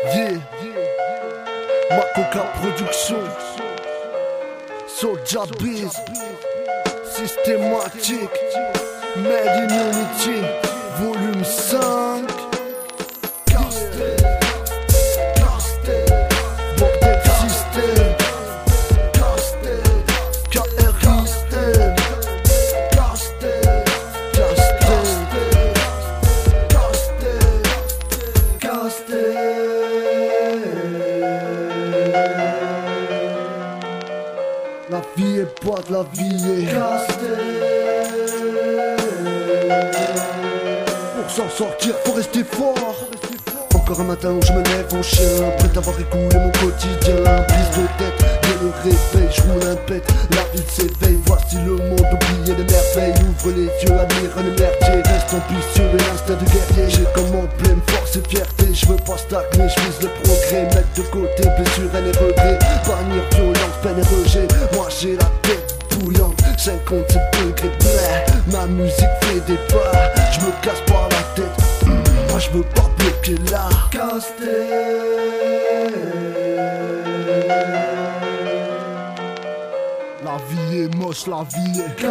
Yeah, Makoka Production, Soulja Biz, Systématique, Made in Unity, Volume 5. Bordel System, KRISTEM, la vie est pointe, la vie est pour s'en sortir, faut rester fort. Encore un matin où je me lève en chien, prêt à avoir écoulé mon quotidien. Prise de tête, dès le réveil, je roule un pet, la ville s'éveille. Voici le monde, oubliez les merveilles. Ouvre les yeux, admire les merdiers. Reste ambitieux et l'instinct de guerrier. J'ai comme emblème force et fierté. Je veux pas stagner, je vise le progrès. Mettre de côté blessures et les regrets. Bannir violence, peine et rejet. Moi j'ai la tête bouillante, 57 degrés blé. Ma musique fait des pas, je me casse pas la tête. Moi je veux pas bloquer là. La vie est moche, la vie est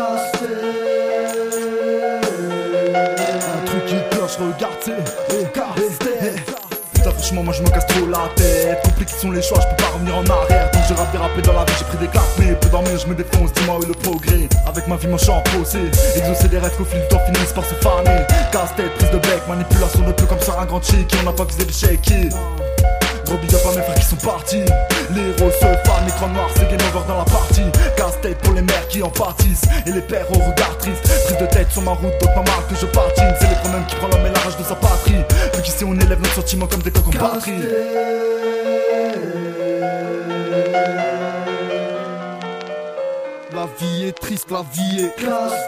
un truc qui cloche, regarde c'est Putain franchement moi je me casse trop la tête. Compliqués sont les choix, je peux pas revenir en arrière. Donc j'ai rappé dans la vie, j'ai pris des claques. Mais peu dormir, je me défonce, dis-moi où est le progrès. Avec ma vie moi je suis en procès. Exaucer des rêves qu'au fil du temps finissent par se faner. Casse-tête, prise de bec, manipulation de peu comme sur un grand chic. Qui on n'a pas visé l'échec. Gros big up à mes frères qui sont partis. Les héros se fanent, l'écran noir c'est game over dans la partie. Casse-tête pour les mères qui en pâtissent. Et les pères au regard triste. Prise de tête sur ma route, d'autres pas mal que je patine. C'est les problèmes qui prend l'homme et la rage de sa patrie. Vu qu'ici on élève nos sentiments comme des coques en batterie. La vie est triste, la vie est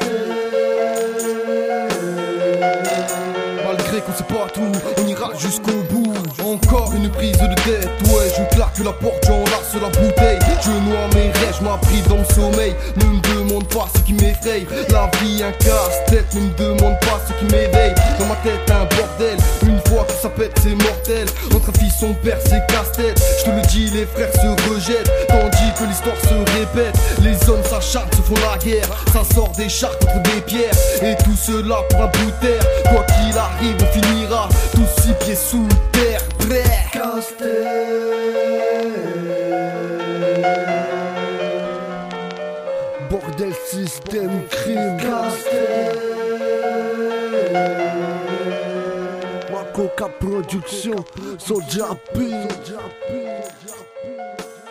malgré qu'on sait pas tout, on ira jusqu'au bout. Encore une prise de tête, ouais, je claque la porte, j'enlace la bouteille. Je noie mes rêves, je m'abrite dans le sommeil. Ne me demande pas ce qui m'effraie. La vie un casse-tête, ne me demande pas ce qui m'éveille. Dans ma tête un bordel, une fois que ça pète c'est mortel. Entre un fils son père c'est casse-tête. Je te le dis, les frères se rejettent, tandis que l'histoire se répète. Les hommes s'acharnent, se font la guerre. Ça sort des chars contre des pierres. Et tout cela pour un bout de terre. Quoi qu'il arrive, on finira tous 6 pieds sous terre. Bordel système crime. Makoka Production, Soulja Biz.